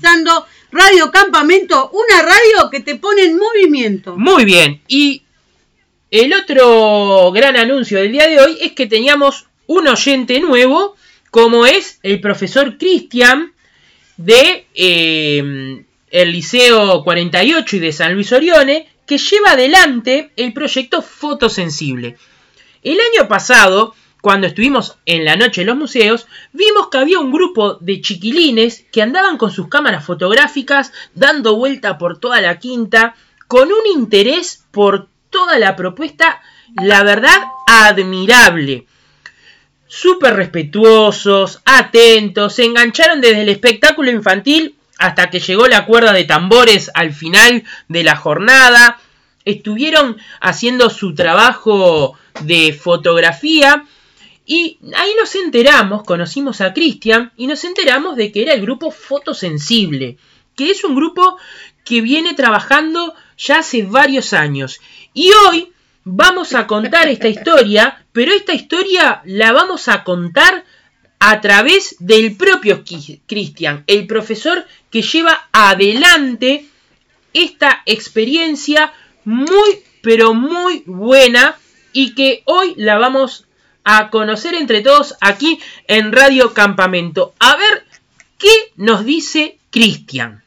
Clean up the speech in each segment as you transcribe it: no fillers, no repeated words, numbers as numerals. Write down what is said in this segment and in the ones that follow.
escuchando Radio Campamento, una radio que te pone en movimiento. Muy bien, y el otro gran anuncio del día de hoy es que teníamos un oyente nuevo, como es el profesor Cristian de el Liceo 48 y de San Luis Orione, que lleva adelante el proyecto Fotosensible. El año pasado, cuando estuvimos en la noche de los museos, vimos que había un grupo de chiquilines que andaban con sus cámaras fotográficas dando vuelta por toda la quinta, con un interés por toda la propuesta, la verdad, admirable. Súper respetuosos, atentos, se engancharon desde el espectáculo infantil hasta que llegó la cuerda de tambores al final de la jornada. Estuvieron haciendo su trabajo de fotografía y ahí nos enteramos, conocimos a Cristian y nos enteramos de que era el grupo Fotosensible, que es un grupo que viene trabajando ya hace varios años. Y hoy vamos a contar esta historia, pero esta historia la vamos a contar a través del propio Cristian, el profesor que lleva adelante esta experiencia muy, pero muy buena y que hoy la vamos a conocer entre todos aquí en Radio Campamento. A ver qué nos dice Cristian.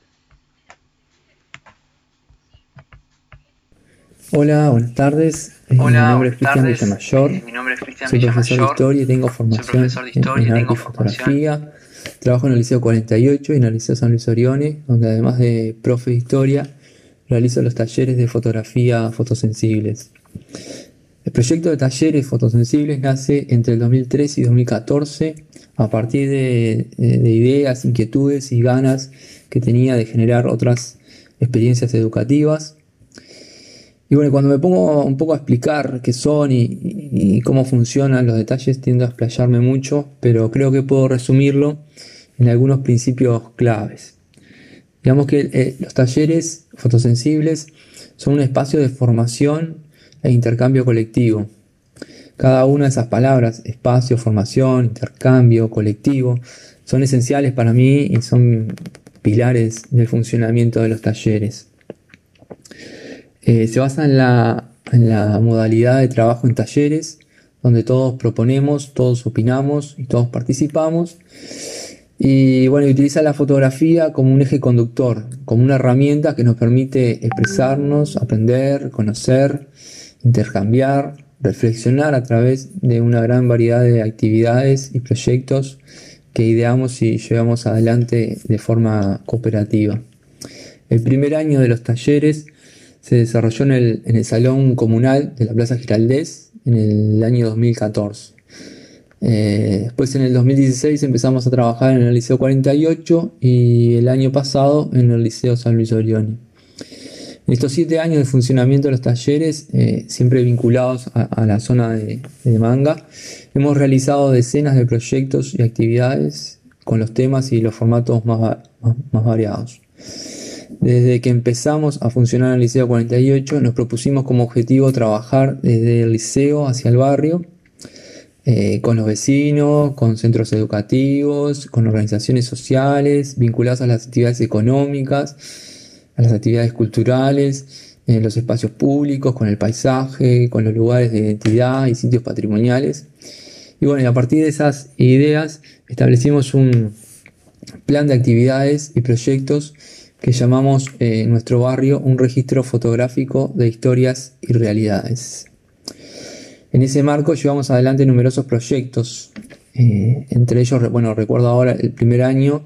Hola, buenas tardes. Mi nombre es Cristian Villamayor. Soy profesor de historia y tengo formación en arte y fotografía. Trabajo en el Liceo 48 y en el Liceo San Luis Orione, donde además de profe de historia, realizo los talleres de fotografía fotosensibles. El proyecto de talleres fotosensibles nace entre el 2013 y 2014 a partir de ideas, inquietudes y ganas que tenía de generar otras experiencias educativas. Y bueno, cuando me pongo un poco a explicar qué son y cómo funcionan los detalles, tiendo a explayarme mucho, pero creo que puedo resumirlo en algunos principios claves. Digamos que los talleres fotosensibles son un espacio de formación e intercambio colectivo. Cada una de esas palabras, espacio, formación, intercambio, colectivo, son esenciales para mí y son pilares del funcionamiento de los talleres. Se basa en la modalidad de trabajo en talleres, donde todos proponemos, todos opinamos y todos participamos. Y bueno, utiliza la fotografía como un eje conductor, como una herramienta que nos permite expresarnos, aprender, conocer, intercambiar, reflexionar a través de una gran variedad de actividades y proyectos que ideamos y llevamos adelante de forma cooperativa. El primer año de los talleres se desarrolló en el Salón Comunal de la Plaza Giraldez en el año 2014. Después en el 2016 empezamos a trabajar en el Liceo 48 y el año pasado en el Liceo San Luis Orione. En estos 7 años de funcionamiento de los talleres, siempre vinculados a la zona de Manga, hemos realizado decenas de proyectos y actividades con los temas y los formatos más variados. Desde que empezamos a funcionar en el Liceo 48 nos propusimos como objetivo trabajar desde el liceo hacia el barrio, con los vecinos, con centros educativos, con organizaciones sociales, vinculadas a las actividades económicas, a las actividades culturales, en los espacios públicos, con el paisaje, con los lugares de identidad y sitios patrimoniales. Y bueno, y a partir de esas ideas establecimos un plan de actividades y proyectos que llamamos en nuestro barrio un registro fotográfico de historias y realidades. En ese marco llevamos adelante numerosos proyectos, entre ellos, bueno, recuerdo ahora el primer año,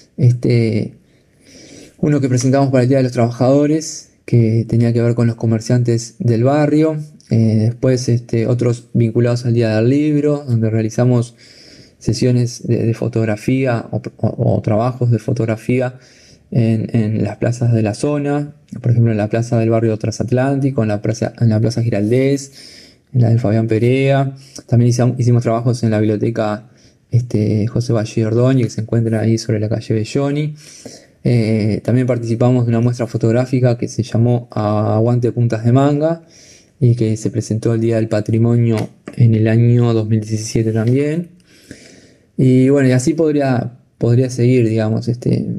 uno que presentamos para el Día de los Trabajadores, que tenía que ver con los comerciantes del barrio, después otros vinculados al Día del Libro, donde realizamos sesiones de fotografía o trabajos de fotografía en las plazas de la zona, por ejemplo en la plaza del barrio Transatlántico, en la plaza Giraldez, en la del Fabián Perea. También hicimos trabajos en la biblioteca José Valle Ordóñez, que se encuentra ahí sobre la calle Belloni. También participamos de una muestra fotográfica que se llamó Aguante Puntas de Manga y que se presentó el Día del Patrimonio en el año 2017 también. Y bueno, y así podría seguir, digamos.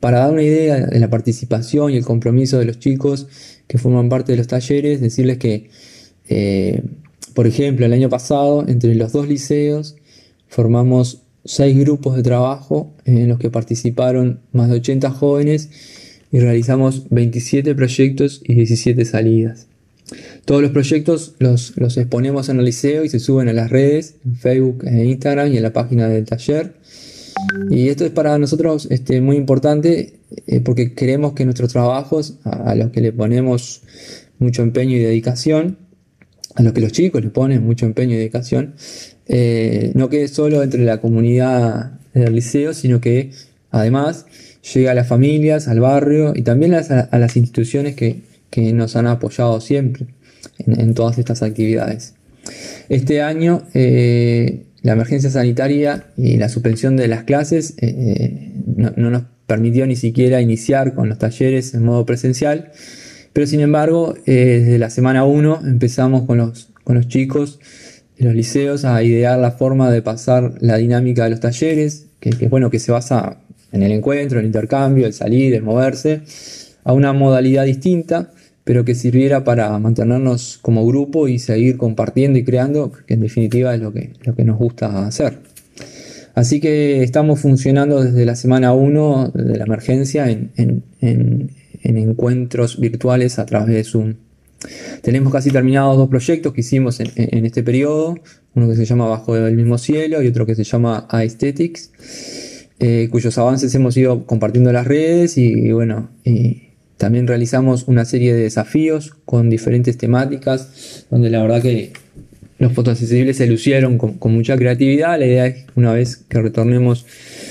Para dar una idea de la participación y el compromiso de los chicos que forman parte de los talleres, decirles que, por ejemplo, el año pasado, entre los 2 liceos, formamos 6 grupos de trabajo en los que participaron más de 80 jóvenes y realizamos 27 proyectos y 17 salidas. Todos los proyectos los exponemos en el liceo y se suben a las redes, en Facebook, en Instagram y en la página del taller. Y esto es para nosotros muy importante porque queremos que nuestros trabajos, a los que le ponemos mucho empeño y dedicación, a los que los chicos le ponen mucho empeño y dedicación, no quede solo entre la comunidad del liceo, sino que además llegue a las familias, al barrio y también a las instituciones que nos han apoyado siempre en todas estas actividades. Este año la emergencia sanitaria y la suspensión de las clases no nos permitió ni siquiera iniciar con los talleres en modo presencial, pero sin embargo desde la semana 1 empezamos con los chicos de los liceos a idear la forma de pasar la dinámica de los talleres, que se basa en el encuentro, el intercambio, el salir, el moverse, a una modalidad distinta, pero que sirviera para mantenernos como grupo y seguir compartiendo y creando, que en definitiva es lo que nos gusta hacer. Así que estamos funcionando desde la semana 1 de la emergencia en encuentros virtuales a través de Zoom. Tenemos casi terminados 2 proyectos que hicimos en este periodo, uno que se llama Bajo el mismo cielo y otro que se llama Aesthetics, cuyos avances hemos ido compartiendo en las redes y también realizamos una serie de desafíos con diferentes temáticas, donde la verdad que los fotosensibles se lucieron con mucha creatividad. La idea es, una vez que retornemos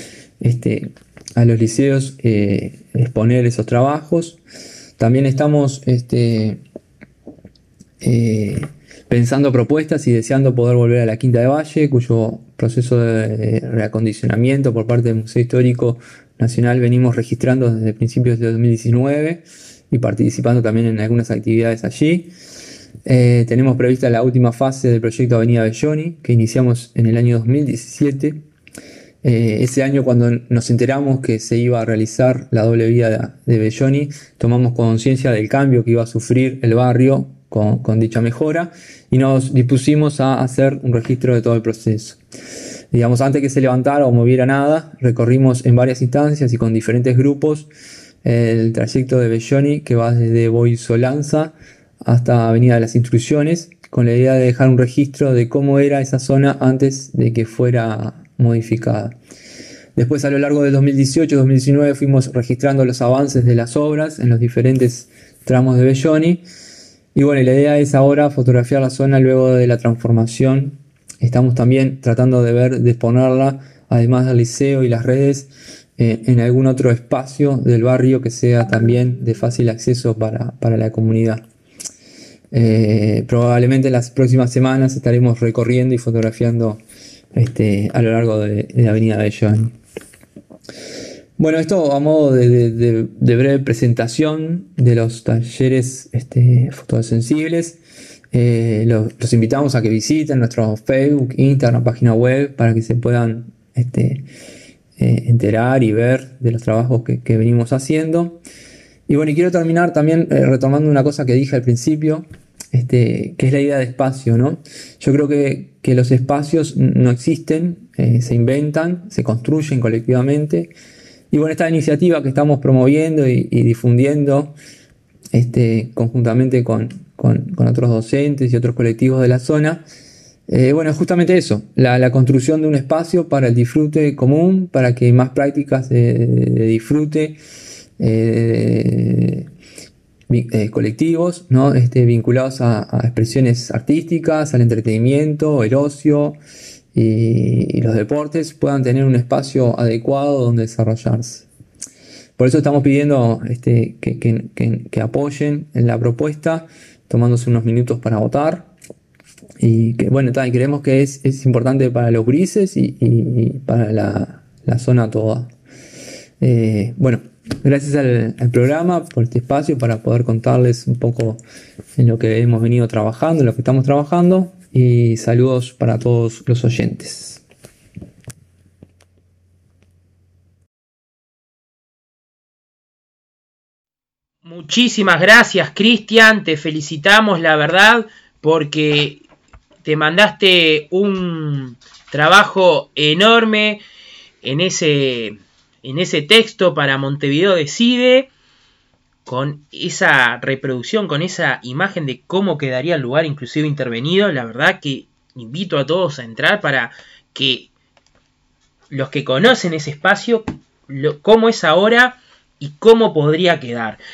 a los liceos, exponer esos trabajos. También estamos pensando propuestas y deseando poder volver a la Quinta de Valle, cuyo proceso de reacondicionamiento por parte del Museo Histórico Nacional venimos registrando desde principios de 2019 y participando también en algunas actividades allí. Tenemos prevista la última fase del proyecto Avenida Belloni, que iniciamos en el año 2017. Ese año, cuando nos enteramos que se iba a realizar la doble vía de Belloni, tomamos conciencia del cambio que iba a sufrir el barrio con dicha mejora y nos dispusimos a hacer un registro de todo el proceso. Digamos, antes que se levantara o moviera nada, recorrimos en varias instancias y con diferentes grupos el trayecto de Belloni, que va desde Boisolanza hasta Avenida de las Instrucciones, con la idea de dejar un registro de cómo era esa zona antes de que fuera modificada. Después, a lo largo del 2018-2019, fuimos registrando los avances de las obras en los diferentes tramos de Belloni. Y la idea es ahora fotografiar la zona luego de la transformación. Estamos también tratando de exponerla, además del liceo y las redes, en algún otro espacio del barrio que sea también de fácil acceso para la comunidad. Probablemente en las próximas semanas estaremos recorriendo y fotografiando a lo largo de la Avenida Belloni. Bueno, esto a modo de breve presentación de los talleres fotosensibles. Los invitamos a que visiten nuestro Facebook, Instagram, página web, para que se puedan enterar y ver de los trabajos que venimos haciendo. Y quiero terminar también retomando una cosa que dije al principio, que es la idea de espacio, ¿no? Yo creo que los espacios no existen, se inventan, se construyen colectivamente. Y esta iniciativa que estamos promoviendo y difundiendo conjuntamente con otros docentes y otros colectivos de la zona, es justamente eso, la construcción de un espacio para el disfrute común, para que más prácticas de disfrute colectivos, ¿no? Vinculados a expresiones artísticas, al entretenimiento, el ocio y los deportes puedan tener un espacio adecuado donde desarrollarse. Por eso estamos pidiendo que apoyen en la propuesta, tomándose unos minutos para votar. Y creemos que es importante para los grises y para la zona toda. Gracias al programa por este espacio para poder contarles un poco en lo que hemos venido trabajando, en lo que estamos trabajando. Y saludos para todos los oyentes. Muchísimas gracias, Cristian, te felicitamos, la verdad, porque te mandaste un trabajo enorme en ese texto para Montevideo Decide, con esa reproducción, con esa imagen de cómo quedaría el lugar inclusive intervenido. La verdad que invito a todos a entrar para que los que conocen ese espacio, cómo es ahora y cómo podría quedar.